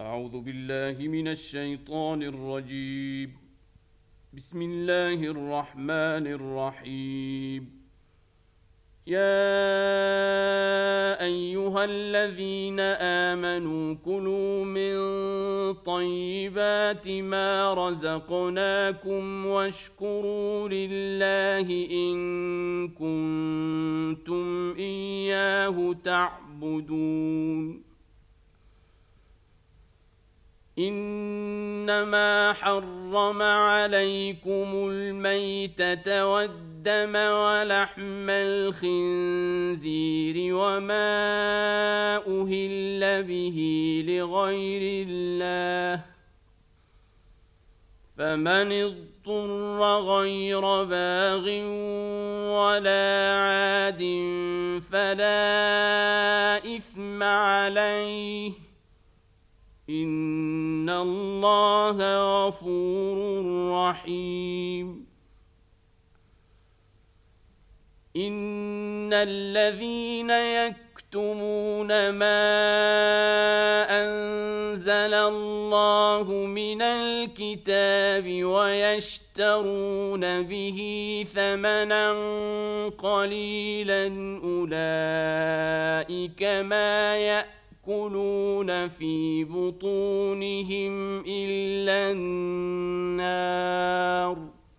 أعوذ بالله من الشيطان الرجيم. بسم الله الرحمن الرحيم. يا أيها الذين آمنوا كلوا من طيبات ما رزقناكم واشكروا لله إن كنتم إياه تعبدون. إنما حرم عليكم الميتة والدم ولحم الخنزير وما أهل به لغير الله، فمن اضطر غير باغ ولا عاد فلا إثم عليه، إن الله غفور رحيم. إن الذين يكتمون ما أنزل الله من الكتاب ويشترون به ثمنا قليلا أولئك ما يأكلون في بطونهم إلا النار،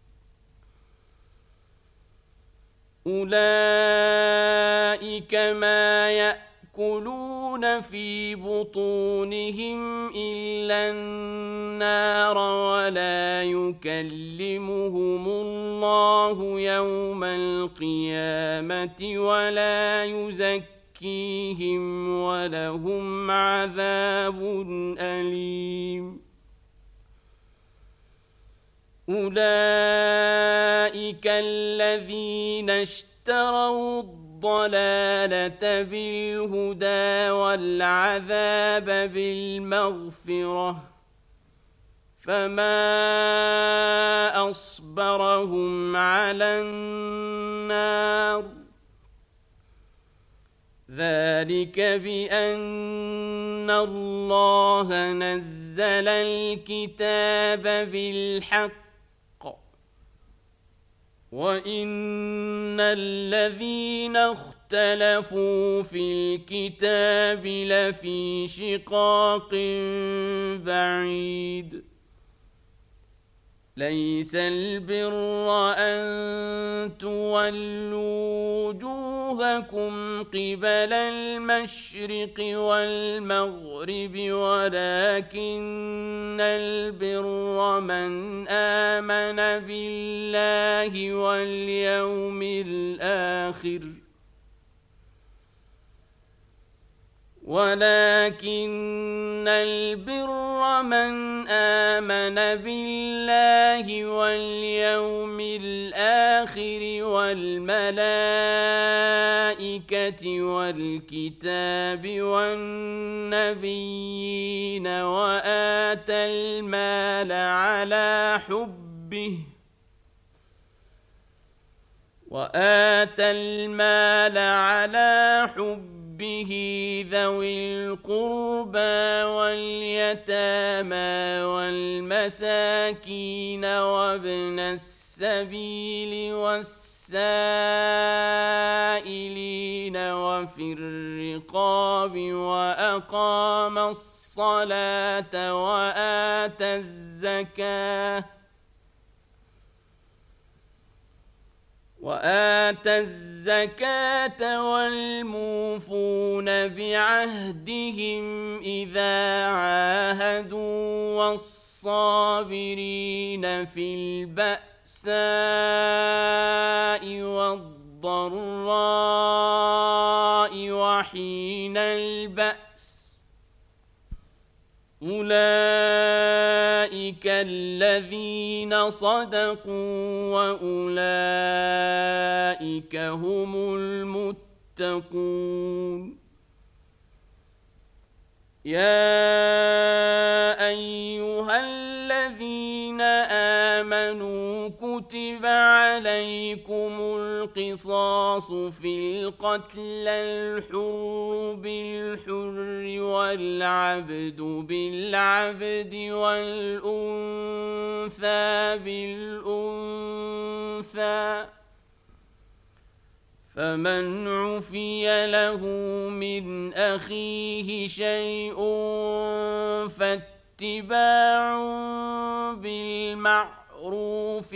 أولئك ما يأكلون في بطونهم إلا النار ولا يكلمهم الله يوم القيامة ولا يزكيهم ولهم عذاب أليم. أولئك الذين اشتروا الضلالة بالهدى والعذاب بالمغفرة، فما أصبرهم على النار، ذلك بأن الله نزل الكتاب بالحق وإن الذين اختلفوا في الكتاب لفي شقاق بعيد. ليس البر أن تولوا وجوهكم قبل المشرق والمغرب ولكن البر من آمن بالله واليوم الآخر ولكن البر من آمن بالله واليوم الآخر والملائكة والكتاب والنبيين وآتى المال على حبه ذوي القربى واليتامى والمساكين وابن السبيل والسائلين وفي الرقاب وأقام الصلاة وآتى الزكاة والموفون بعهدهم إذا عاهدوا والصابرين في البأساء والضراء وحين البأس، أولئك الذين صدقوا وأولئك هم المتقون. يا أيها الذين آمنوا كتب كتب عليكم القصاص في القتلى الحر بالحر والعبد بالعبد والأنثى بالأنثى فمن عفي له من أخيه شيء فاتباع بالمعروف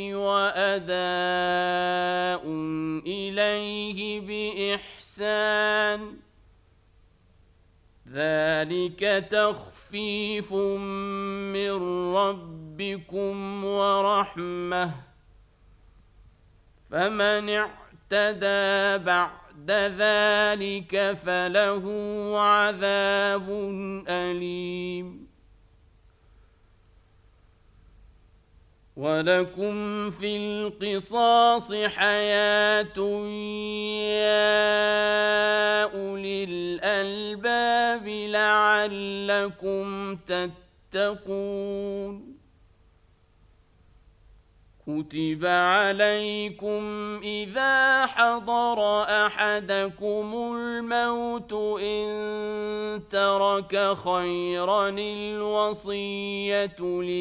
وأداء إليه بإحسان ذلك تخفيف من ربكم ورحمة فمن اعتدى بعد ذلك فله عذاب أليم ولكم في القصاص حياة يا أولي الألباب لعلكم تتقون كتب عليكم إذا حضر أحدكم الموت إن ترك خيرا الوصية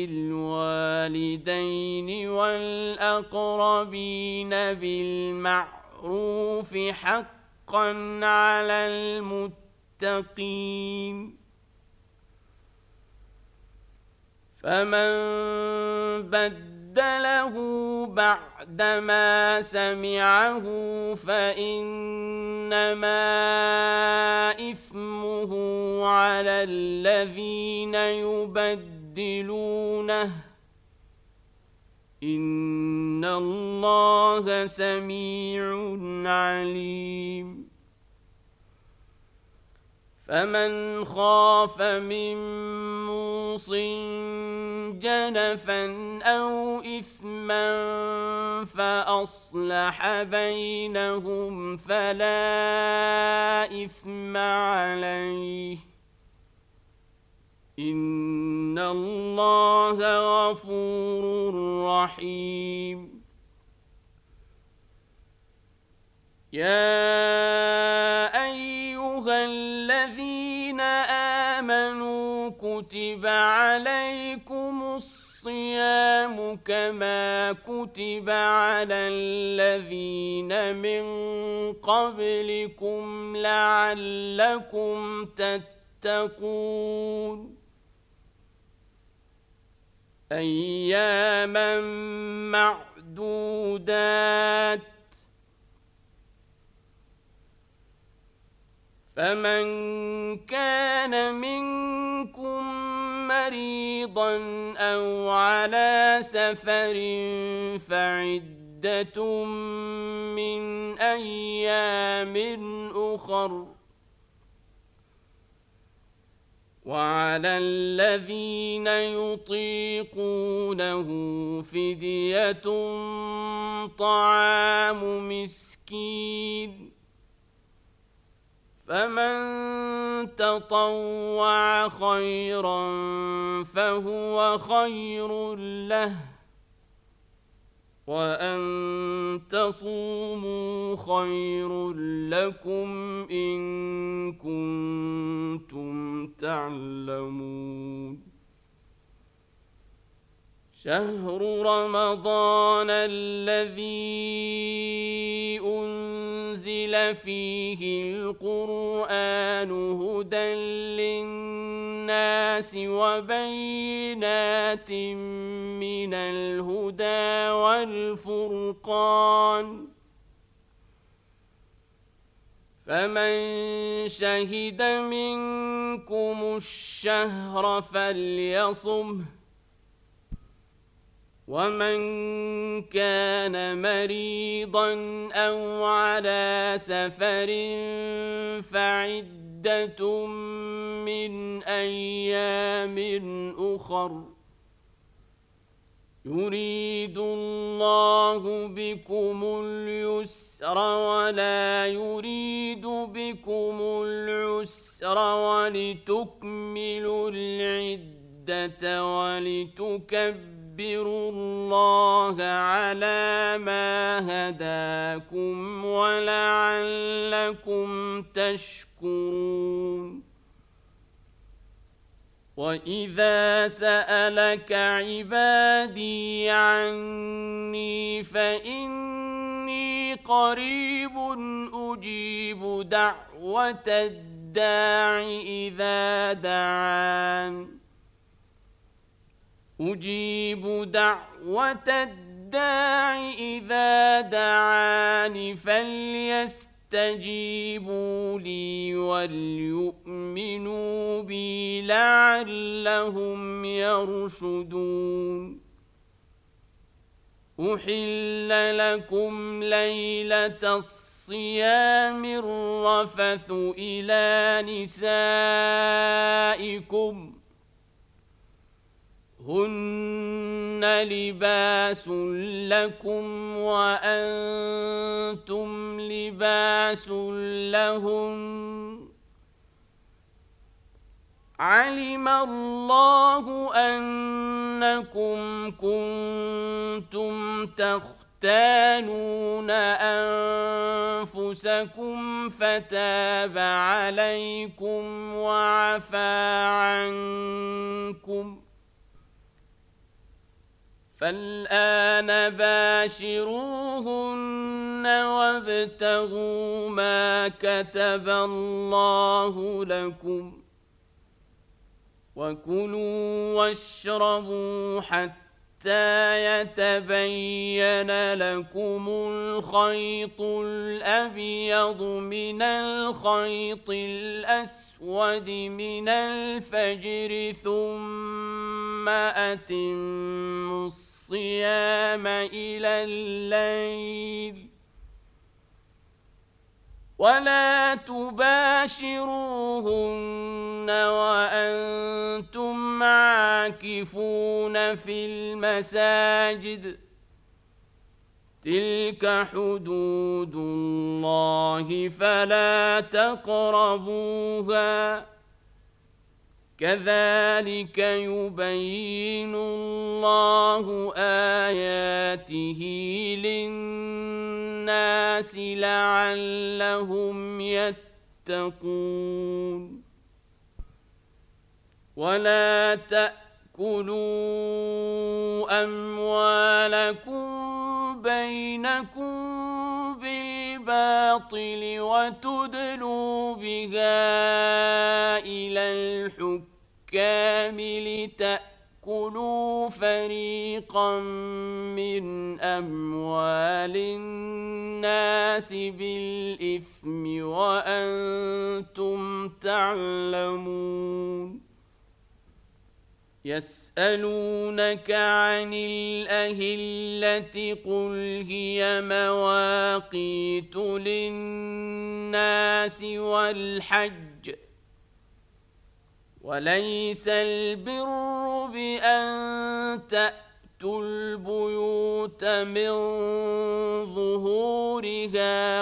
للوالدين والأقربين بالمعروف حقا على المتقين فمن بدله بعدما سمعه فإنما إثمه على الذين يبدلونه إن الله سميع عليم فمن خاف من موصٍ جنفا أو إثما فأصلح بينهم فلا إثم عليه إن الله غفور رحيم يا أيها الذين آمنوا كتب عليكم الصيام كما كتب على الذين من قبلكم لعلكم تتقون أياما معدودات فمن كان منكم مريضا أو على سفر فعدة من أيام أخر وعلى الذين يطيقونه فدية طعام مسكين فمن تطوع خيرا فهو خير له وأن تصوموا خير لكم إن كنتم تعلمون شهر رمضان الذي أنزل فيه القرآن هدى للناس وبينات من الهدى والفرقان فمن شهد منكم الشهر فليصمه ومن كان مريضا أو على سفر فعدة من أيام أخر يريد الله بكم اليسر ولا يريد بكم العسر ولتكملوا العدة ولتكبروا ولتكبروا الله على ما هداكم ولعلكم تشكرون وإذا سألك عبادي عني فإني قريب أجيب دعوة الداع إذا دعان أجيب دعوة الداع إذا دعاني فليستجيبوا لي وليؤمنوا بي لعلهم يرشدون أحل لكم ليلة الصيام الرفث إلى نسائكم هن لباس لكم وأنتم لباس لهن علم الله أنكم كنتم تختانون أنفسكم فتاب عليكم وعفى عنكم فالآن باشروهن وابتغوا ما كتب الله لكم وكلوا واشربوا حتى يتبين لكم الخيط الأبيض من الخيط الأسود من الفجر ثم أتموا الصيام إلى الليل ولا تباشروهن وأنتم عاكفون في المساجد تلك حدود الله فلا تقربوها كذلك يبين الله آياته للناس لعلهم يتقون ولا تأكلوا أموالكم بينكم بالباطل وتدلوا بها إلى الحكام لتأكلوا فريقا من أموال الناس بالإثم وأنتم تعلمون يسألونك عن الأهلة قل هي مواقيت للناس والحج وليس البر بأن تأتوا البيوت من ظهورها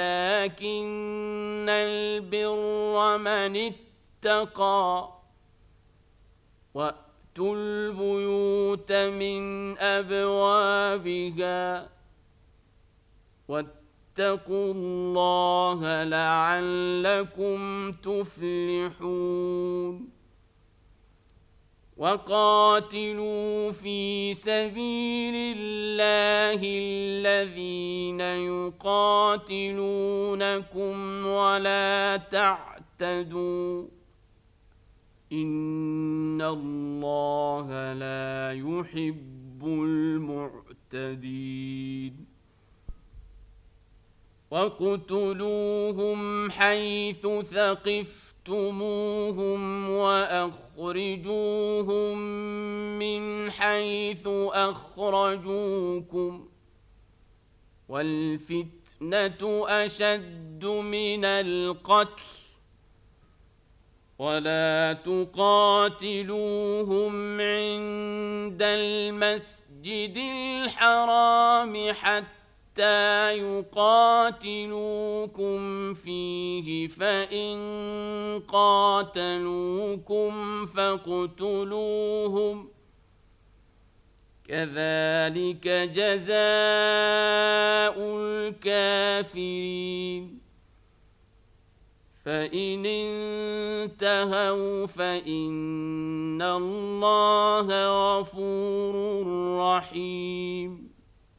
ولكن البر من اتقى وأتوا البيوت من أبوابها واتقوا الله لعلكم تفلحون وقاتلوا في سبيل الله الذين يقاتلونكم ولا تعتدوا إن الله لا يحب المعتدين وَاقْتُلُوهُمْ حَيْثُ ثَقِفْتُمُوهُمْ وَأَخْرِجُوهُمْ مِنْ حَيْثُ أَخْرَجُوكُمْ وَالْفِتْنَةُ أَشَدُّ مِنَ الْقَتْلِ وَلَا تُقَاتِلُوهُمْ عِندَ الْمَسْجِدِ الْحَرَامِ حَتَّى يقاتلوكم فيه فإن قاتلوكم فاقتلوهم كذلك جزاء الكافرين فإن انتهوا فإن الله غفور رحيم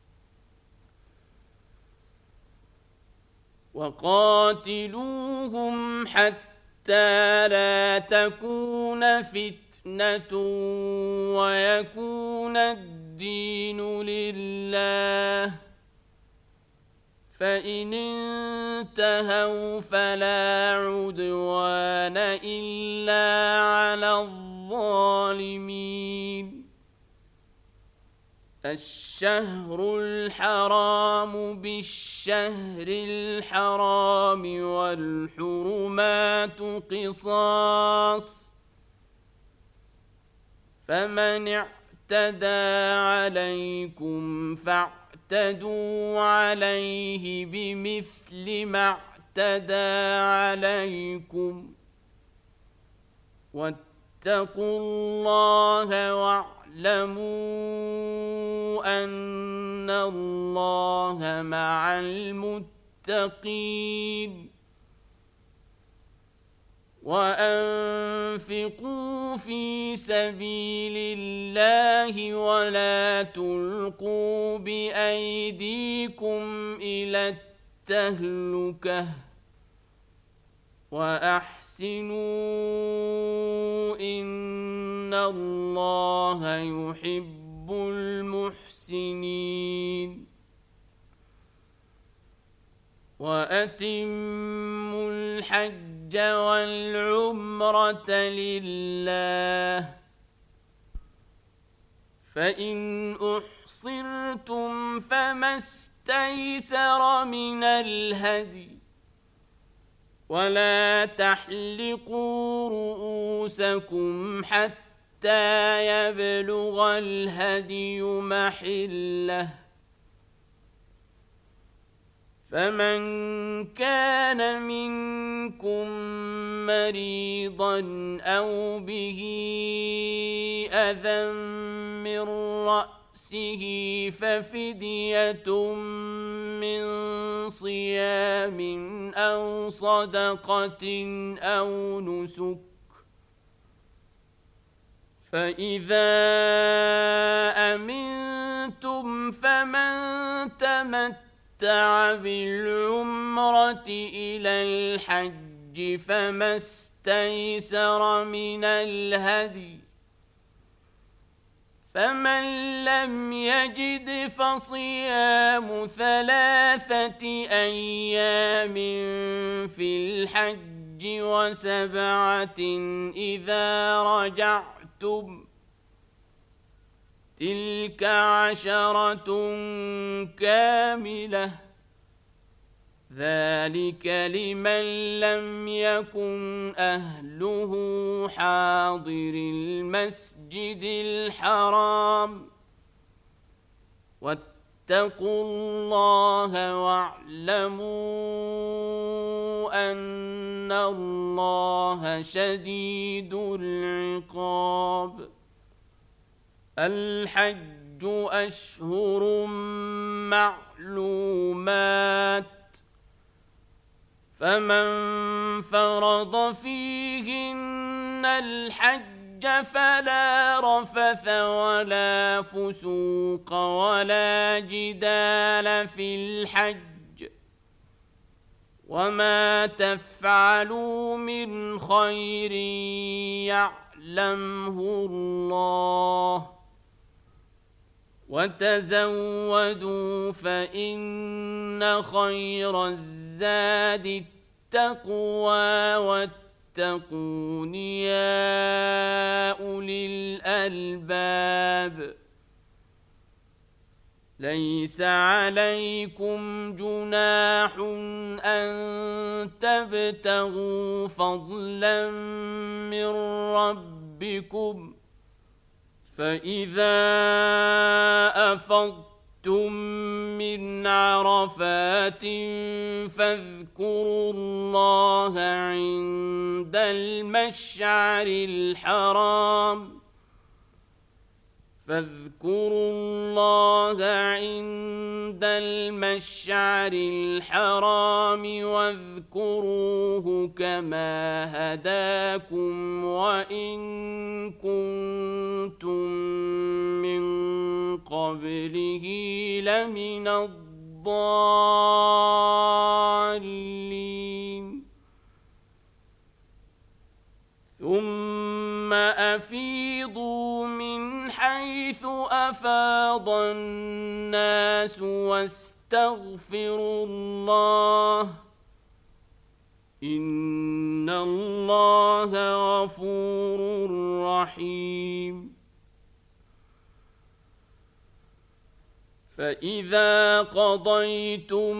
وقاتلوهم حتى لا تكون فتنة ويكون الدين لله فإن انتهوا فلا عدوان إلا على الظالمين الشهر الحرام بالشهر الحرام والحرمات قصاص فمن اعتدى عليكم فاعتدوا عليه بمثل ما اعتدى عليكم واتقوا الله واعلموا أن الله مع المتقين وأنفقوا في سبيل الله ولا تلقوا بأيديكم إلى التهلكة وأحسنوا إن الله يحب المحسنين وأتموا الحج والعمرة لله فإن أحصرتم فما استيسر من الهدي ولا تحلقوا رؤوسكم حتى يبلغ الهدي محله فمن كان منكم مريضا أو به أذى من رأسه ففدية من صيام أو صدقة أو نسك فإذا أمنتم فمن تمتع بالعمرة إلى الحج فما استيسر من الهدي فمن لم يجد فصيام 3 أيام في الحج و7 إذا رجعتم تلك 10 كاملة ذلك لمن لم يكن أهله حاضر المسجد الحرام واتقوا الله واعلموا أن الله شديد العقاب الحج أشهر معلومات فمن فرض فيهن الحج فلا رفث ولا فسوق ولا جدال في الحج وما تفعلوا من خير يعلمه الله وتزودوا فإن خير الزاد التقوى واتقون يا أولي الألباب ليس عليكم جناح أن تبتغوا فضلا من ربكم فإذا أفضتم من عرفات فاذكروا الله عند المشعر الحرام فاذكروا الله عند المشعر الحرام واذكروه كما هداكم وإن كنتم من قبله لمن الضالين ثم أفيضوا من حيث أفاض الناس واستغفروا الله إن الله غفور رحيم فإذا قضيتم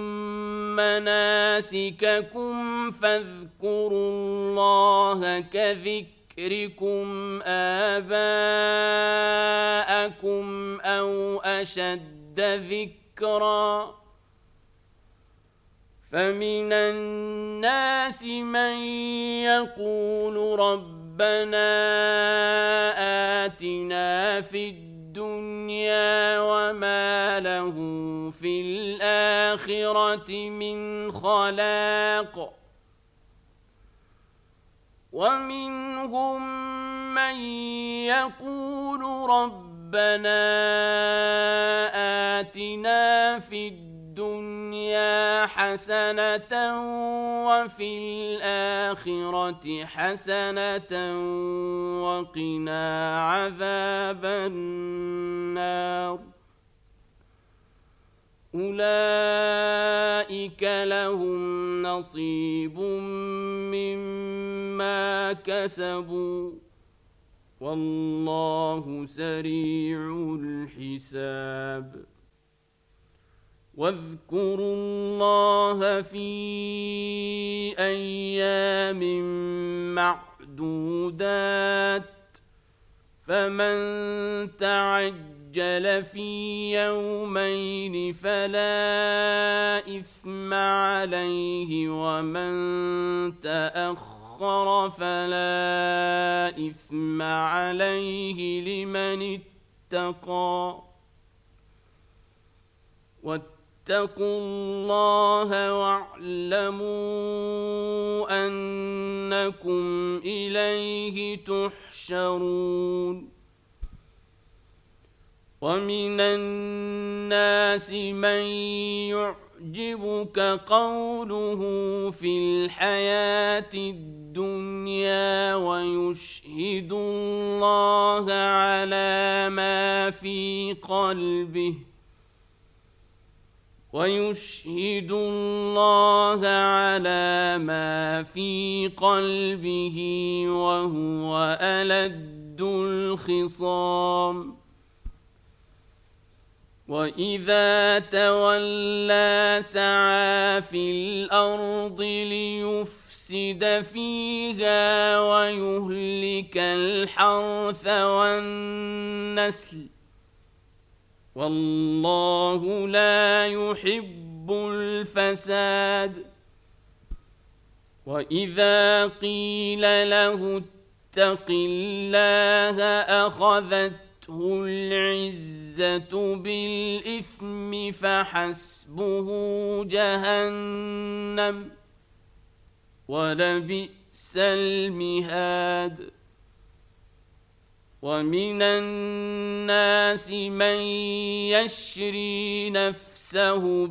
مناسككم فاذكروا الله كذكركم آباءكم أو أشد ذكرًا فمن الناس من يقول ربنا آتنا في الدنيا وما له في الآخرة من خلاق ومنهم من يقول ربنا آتنا في الدنيا حسنة وفي الآخرة حسنة وقنا عذاب النار أولئك لهم نصيب مما كسبوا والله سريع الحساب واذكروا الله في أيام معدودات فمن تعجل في يومين فلا إثم عليه ومن تأخر فلا إثم عليه لمن اتقى واتقوا الله واعلموا أنكم إليه تحشرون ومن الناس من يعجبك قوله في الحياة الدنيا ويشهد الله على ما في قلبه وهو ألد الخصام وإذا تولى سعى في الأرض ليفسد فيها ويهلك الحرث والنسل والله لا يحب الفساد وإذا قيل له اتق الله أخذته العزة بالإثم فحسبه جهنم ولبئس المهاد ومن الناس من يشري نفسه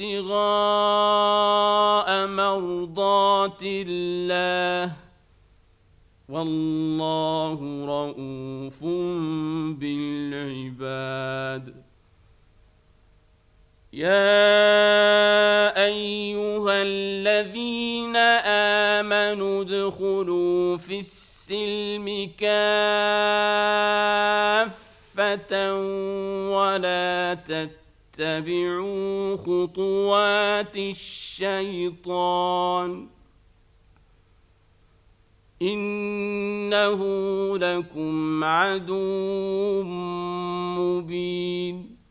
ابتغاء مرضات الله والله رؤوف بالعباد يا أيها الذين آمنوا ادخلوا في السلم كافة ولا تتبعوا خطوات الشيطان إنه لكم عدو مبين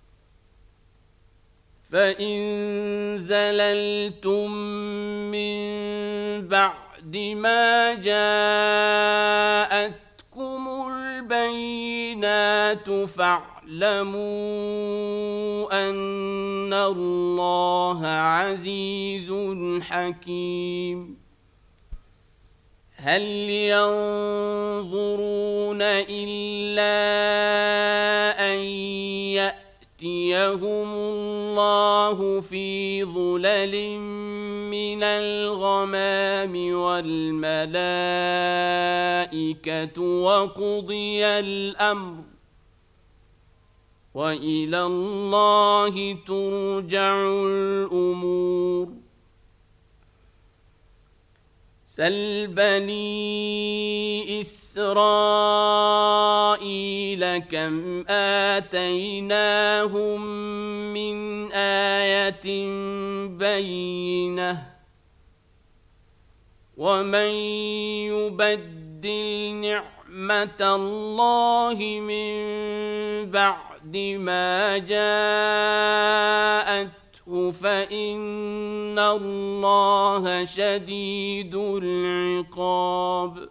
فإن زللتم من بعد ما جاءتكم البينات الآيات فاعلموا أن الله عزيز حكيم. هل ينظرون إلا أن يأتيهم الله في ظلل من الغمام والملائكة وقضي الأمر وإلى الله ترجع الأمور. سل بني إسرائيل كم آتيناهم من آية بينة ومن يبدل نعمة الله من بعد ما جاءته فإن الله شديد العقاب.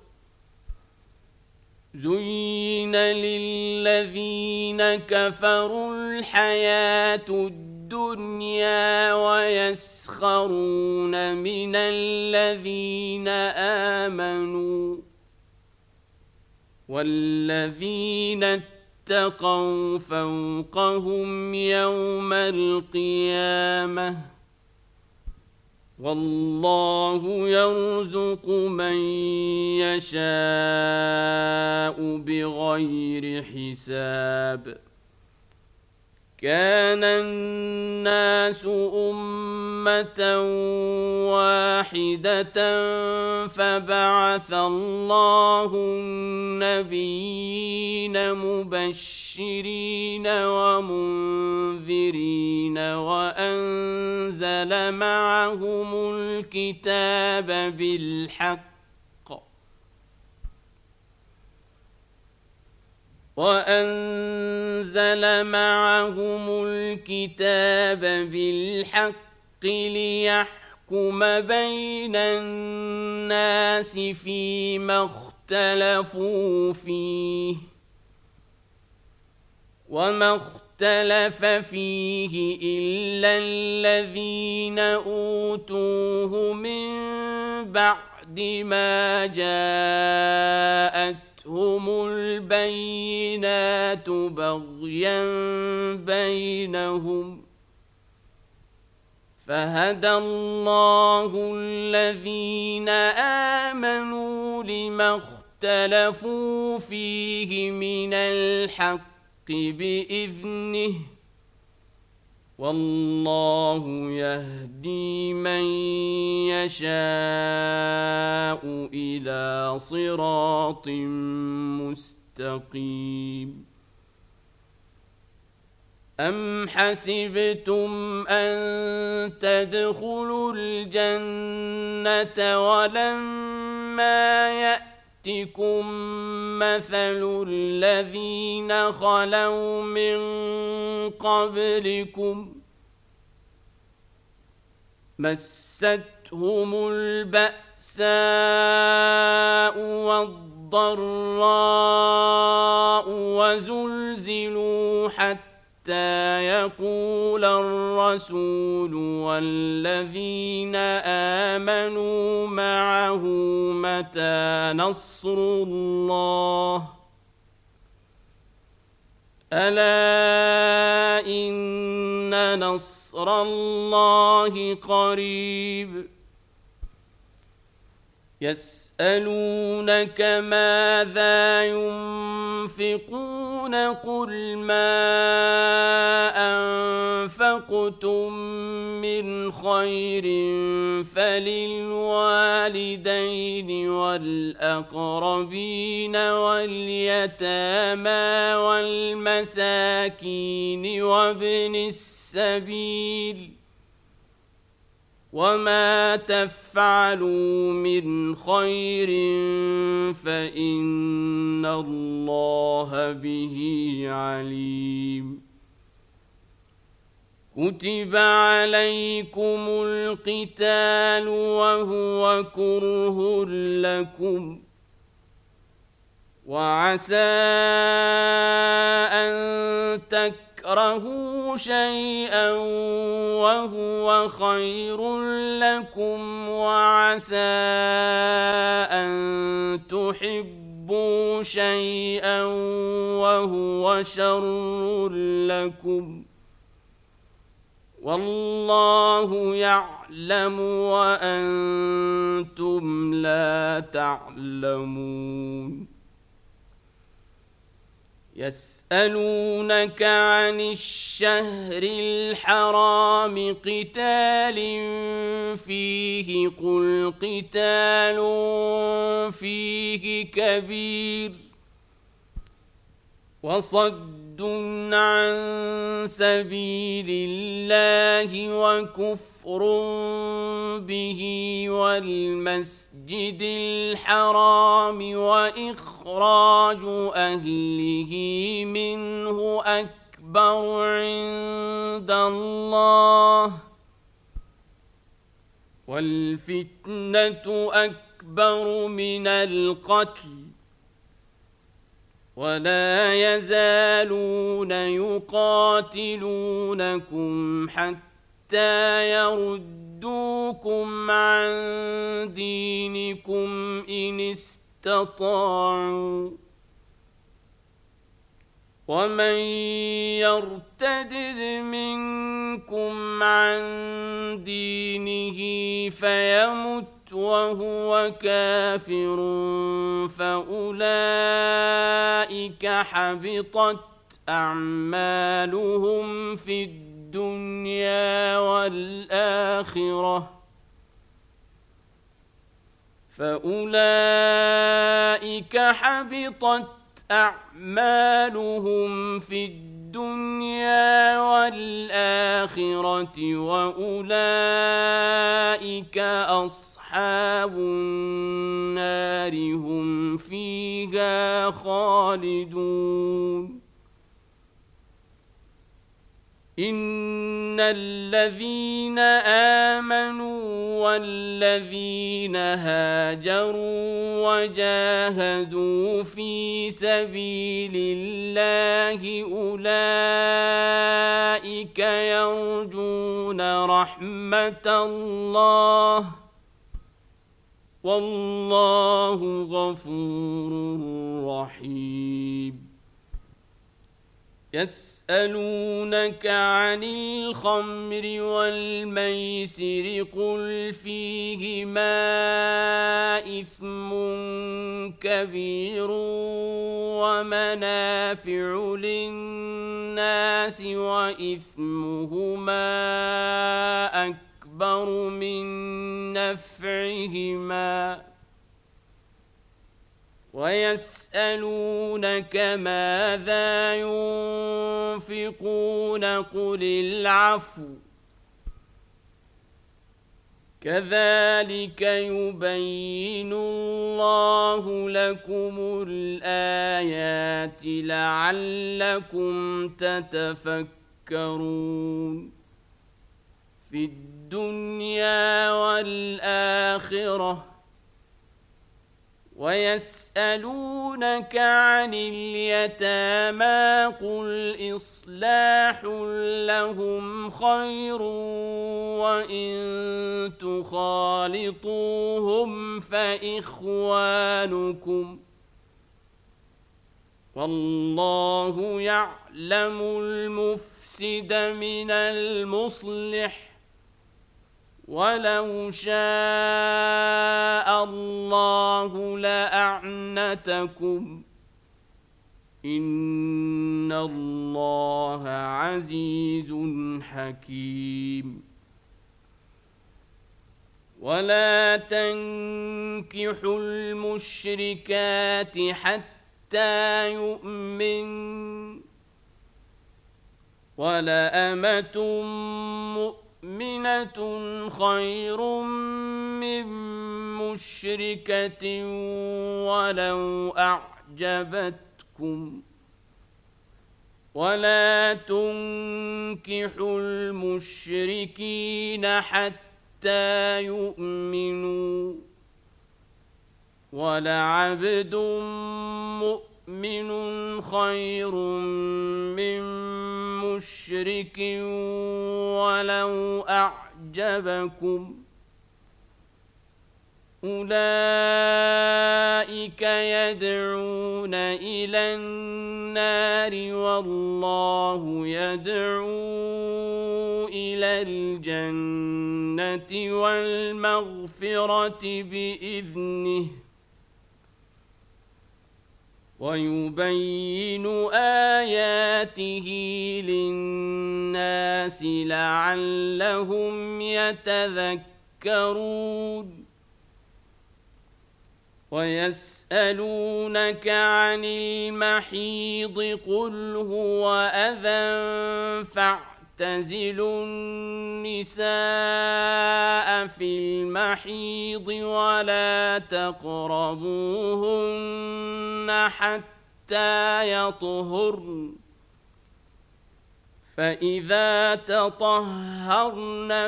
زين للذين كفروا الحياة الدنيا ويسخرون من الذين آمنوا والذين اتقوا فوقهم يوم القيامة والله يرزق من يشاء بغير حساب. كان الناس أمة واحدة فبعث الله النبيين مبشرين ومنذرين وأنزل معهم الكتاب بالحق ليحكم بين الناس فيما اختلفوا فيه وما اختلف فيه إلا الذين أوتوه من بعد ما جاءتهم البينات بغيا بينهم فهدى الله الذين آمنوا لما اختلفوا فيه من الحق بإذنه والله يهدي من يشاء إلى صراط مستقيم. أم حسبتم أن تدخلوا الجنة ولما يأتكم مثل الذين خلوا من قبلكم مستهم البأساء والضراء وزلزلوا حتى يقول الرسول والذين آمنوا معه متى نصر الله ألا إن نصر الله قريب. يسألونك ماذا ينفقون قل ما أنفقتم من خير فللوالدين والأقربين واليتامى والمساكين وابن السبيل وما تفعلوا من خير فإن الله به عليم. كتب عليكم القتال وهو كره لكم وعسى تكرهوا شيئا وهو خير لكم وعسى أن تحبوا شيئا وهو شر لكم والله يعلم وأنتم لا تعلمون يسألونك عن الشهر الحرام قتال فيه قل قتال فيه كبير وصد عن سبيل الله وكفر به والمسجد الحرام وإخراج أهله منه أكبر عند الله والفتنة أكبر من القتل ولا يزالون يقاتلونكم حتى يردوكم عن دينكم إن استطاعوا ومن يرتد منكم عن دينه فيمت وهو كافر فأولئك حبطت أعمالهم في الدنيا والآخرة أعمالهم في الدنيا والآخرة وأولئك أصحاب النار هم فيها خالدون إن الذين آمنوا والذين هاجروا وجاهدوا في سبيل الله أولئك يرجون رحمة الله والله غفور رحيم يسألونك عن الخمر والميسر قل فيهما إثم كبير ومنافع للناس وإثمهما أكبر من نفعهما ويسألونك ماذا ينفقون قل العفو كذلك يبين الله لكم الآيات لعلكم تتفكرون في الدنيا والآخرة ويسألونك عن اليتامى قل إصلاح لهم خير وإن تخالطوهم فإخوانكم والله يعلم المفسد من المصلح ولو شاء الله لأعنتكم إن الله عزيز حكيم ولا تنكحوا المشركات حتى يؤمن ولأمة مؤمنة خير من مشركة ولو أعجبتكم ولا تنكحوا المشركين حتى يؤمنوا ولعبد مؤمن خير من مشرك ولو أعجبكم أولئك يدعون إلى النار والله يدعو إلى الجنة والمغفرة بإذنه ويبين آياته للناس لعلهم يتذكرون ويسألونك عن المحيض قل هو أذى فاعتزلوا النساء في المحيض ولا تقربوهن حتى يطهرن فإذا تطهرن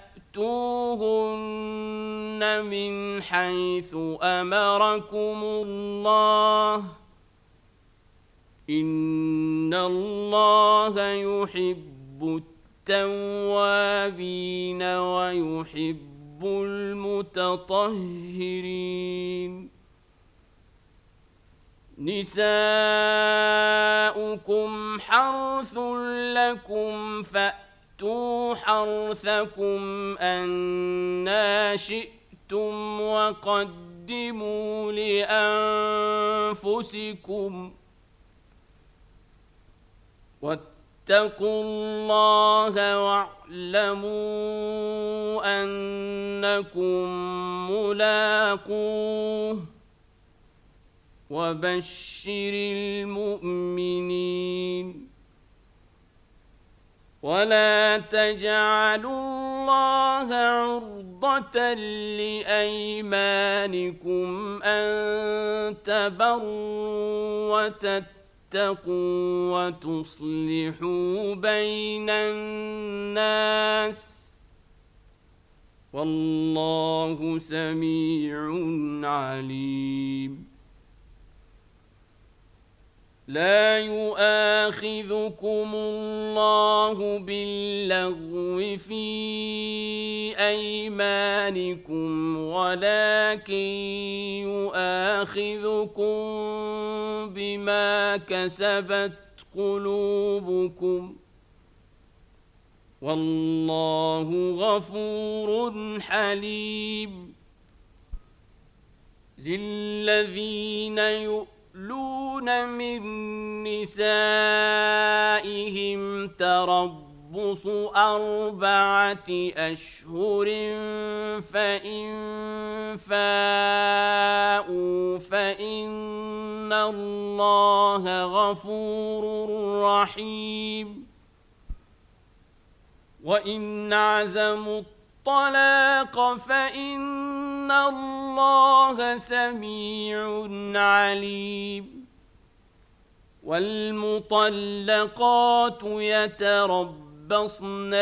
فأتوهن من حيث أمركم الله إن الله يحب التوابين ويحب المتطهرين نساؤكم حرث لكم فأتوا حرثكم أنى شئتم وقدموا لأنفسكم واتقوا الله واعلموا أنكم ملاقوه وبشر المؤمنين ولا تجعلوا الله عرضة لأيمانكم أن تبروا وتتقوا وتصلحوا بين الناس والله سميع عليم لا يؤاخذكم الله باللغو في أيمانكم ولكن يؤاخذكم بما كسبت قلوبكم والله غفور حليم للذين يؤلون من نسائهم تربص 4 أشهر فإن فاءوا فإن الله غفور رحيم وإن عزموا الطلاق فإن الله سميع عليم والمطلقات يتربصن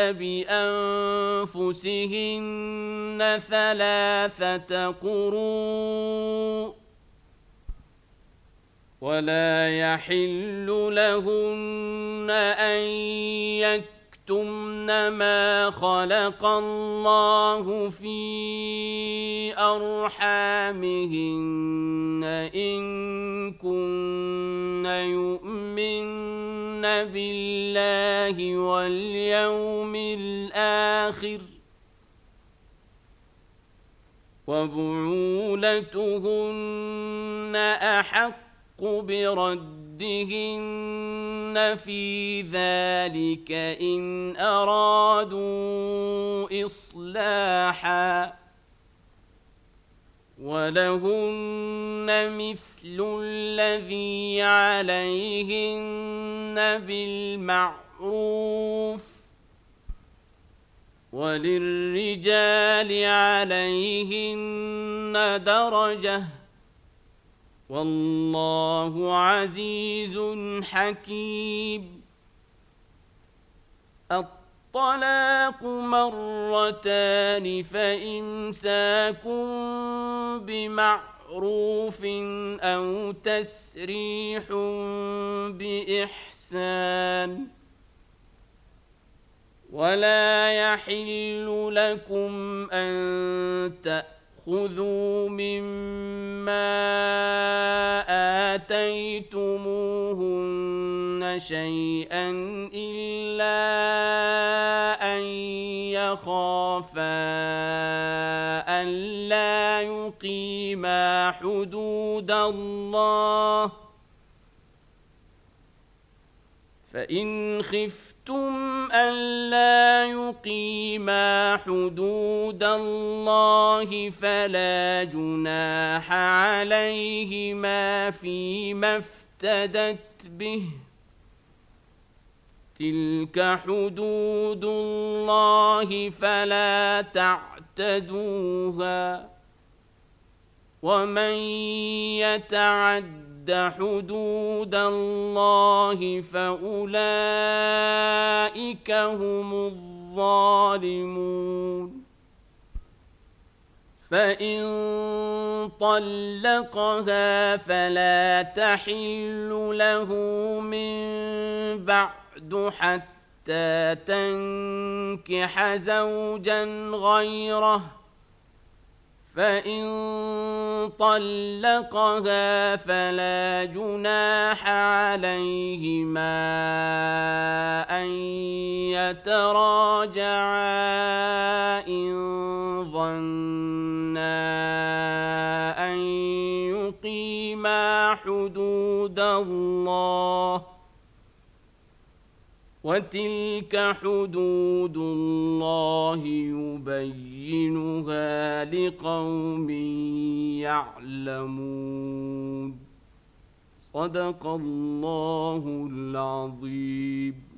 بأنفسهن 3 قروء ولا يحل لهن أن يكتمن ما خلق الله في أرحامهن إن كن يؤمن بالله واليوم الآخر وبعولتهن أحق بردهن في ذلك إن أرادوا إصلاحا ولهن مثل الذي عليهن بالمعروف وللرجال عليهن درجة والله عزيز حكيم الطلاق 2 فإمساك بمعروف أو تسريح بإحسان ولا يحل لكم أن تأخذوا مما آتيتموهن شيئا إلا أن يخافا ألا يقيما حدود الله فإن خفتم ألا يقيما حدود الله فلا جناح عليهما فيما افتدت به تلك حدود الله فلا تعتدوها ومن يتعد حدود الله فأولئك هم الظالمون فإن طلقها فلا تحل له من بعد حتى تنكح زوجا غيره فإن طلقها فلا جناح عليهما أن يتراجعا إن ظنا أن يقيما حدود الله وتلك حدود الله يبينها لقوم يعلمون صدق الله العظيم.